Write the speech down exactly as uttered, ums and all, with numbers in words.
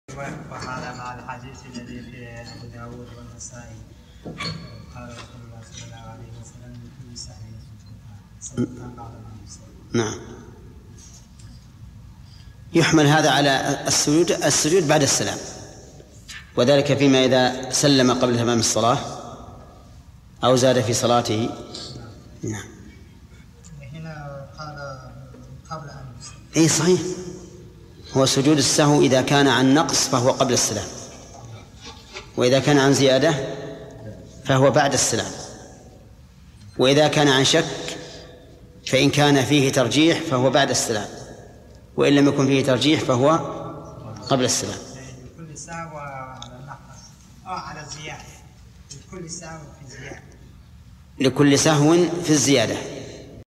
وهذا مع الحديث الذي في أبو داود والنسائي قال رسول الله صلى الله عليه وسلم لكل سهو نعم. يحمل هذا على السجود السجود بعد السلام، وذلك فيما إذا سلم قبل تمام الصلاة أو زاد في صلاته. نعم. هنا قال قبل أن يسلم. أي صحيح، هو سجود السهو إذا كان عن نقص فهو قبل السلام، وإذا كان عن زيادة فهو بعد السلام، وإذا كان عن شك فإن كان فيه ترجيح فهو بعد السلام، وإن لم يكن فيه ترجيح فهو قبل السلام. لكل سهو على النقص أو على الزيادة، لكل سهو في الزيادة، لكل سهو في الزيادة.